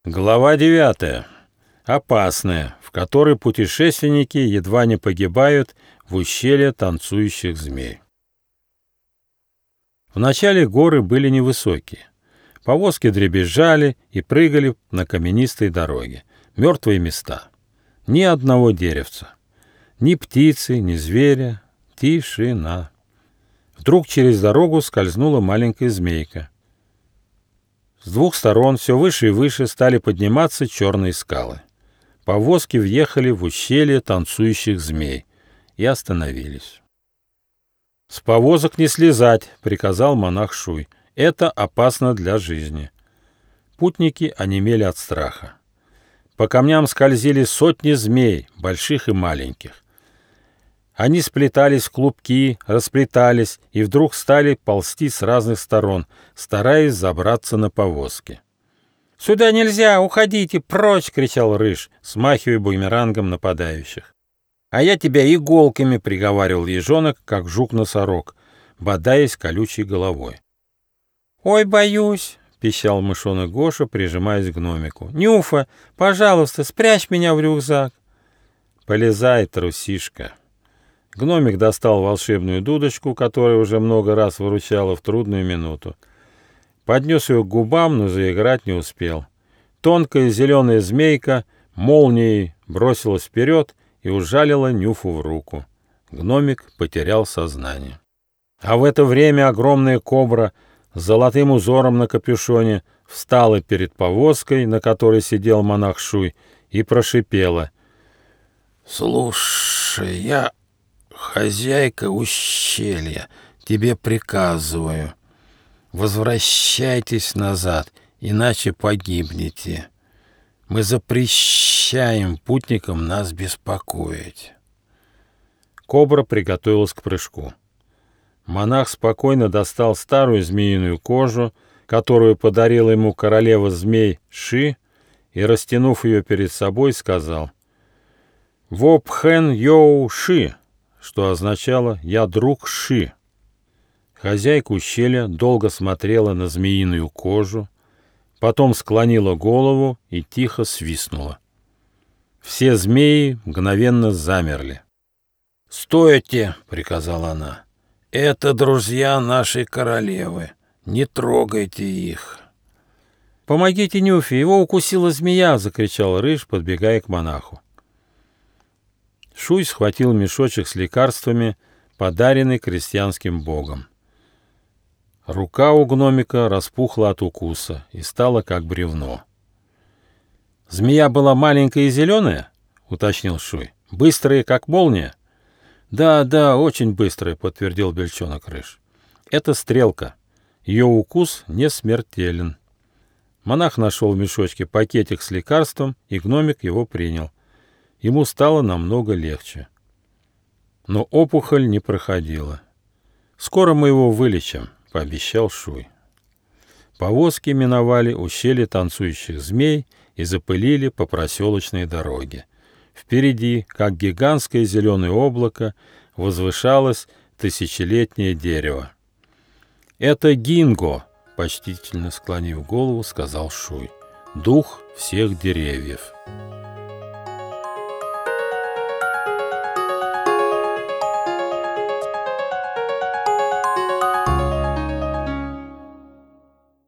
Глава 9. Опасная, в которой путешественники едва не погибают в ущелье танцующих змей. Вначале горы были невысокие. Повозки дребезжали и прыгали на каменистой дороге. Мертвые места. Ни одного деревца. Ни птицы, ни зверя. Тишина. Вдруг через дорогу скользнула маленькая змейка. С двух сторон все выше и выше стали подниматься черные скалы. Повозки въехали в ущелье танцующих змей и остановились. «С повозок не слезать», — приказал монах Шуй. «Это опасно для жизни». Путники онемели от страха. По камням скользили сотни змей, больших и маленьких. Они сплетались в клубки, расплетались и вдруг стали ползти с разных сторон, стараясь забраться на повозки. «Сюда нельзя! Уходите! Прочь!» — кричал Рыж, смахивая бумерангом нападающих. «А я тебя иголками!» — приговаривал ежонок, как жук-носорог, бодаясь колючей головой. «Ой, боюсь!» — пищал мышонок Гоша, прижимаясь к гномику. «Нюфа, пожалуйста, спрячь меня в рюкзак!» «Полезай, трусишка!» Гномик достал волшебную дудочку, которая уже много раз выручала в трудную минуту. Поднес ее к губам, но заиграть не успел. Тонкая зеленая змейка молнией бросилась вперед и ужалила Нюфу в руку. Гномик потерял сознание. А в это время огромная кобра с золотым узором на капюшоне встала перед повозкой, на которой сидел монах Шуй, и прошипела: «Слушай, я хозяйка ущелья, тебе приказываю, возвращайтесь назад, иначе погибнете. Мы запрещаем путникам нас беспокоить». Кобра приготовилась к прыжку. Монах спокойно достал старую змеиную кожу, которую подарила ему королева змей Ши, и, растянув ее перед собой, сказал: «Вопхэн Йоу Ши», что означало «я друг Ши». Хозяйка ущелья долго смотрела на змеиную кожу, потом склонила голову и тихо свистнула. Все змеи мгновенно замерли. «Стойте!» — приказала она. «Это друзья нашей королевы. Не трогайте их». «Помогите Нюфе, его укусила змея!» — закричал Рыж, подбегая к монаху. Шуй схватил мешочек с лекарствами, подаренный крестьянским богом. Рука у гномика распухла от укуса и стала как бревно. «Змея была маленькая и зеленая?» — уточнил Шуй. «Быстрая, как молния?» «Да, очень быстрая», — подтвердил бельчонок Рыж. «Это стрелка. Ее укус не смертелен». Монах нашел в мешочке пакетик с лекарством, и гномик его принял. Ему стало намного легче. Но опухоль не проходила. «Скоро мы его вылечим», — пообещал Шуй. Повозки миновали ущелье танцующих змей и запылили по проселочной дороге. Впереди, как гигантское зеленое облако, возвышалось тысячелетнее дерево. «Это Гинго», — почтительно склонив голову, сказал Шуй, — «дух всех деревьев».